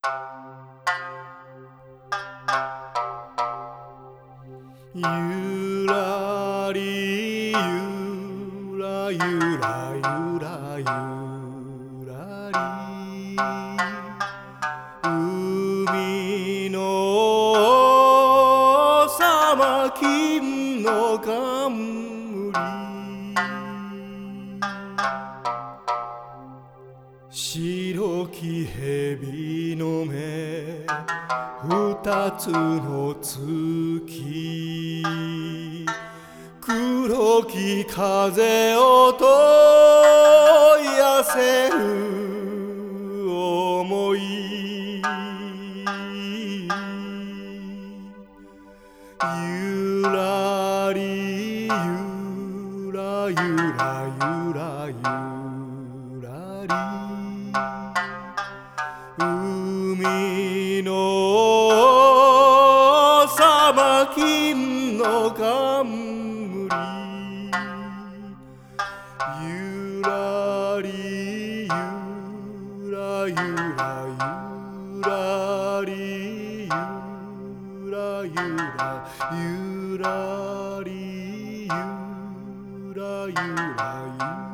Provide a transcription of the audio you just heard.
ゆらりゆらゆらゆらゆらり海のさま金の冠白き蛇の目二つの月黒き風を問いやせる想いゆらりゆらゆらゆらゆらり海のさま金の冠ゆらりゆらゆらゆらりゆらゆらゆらりゆらゆらゆら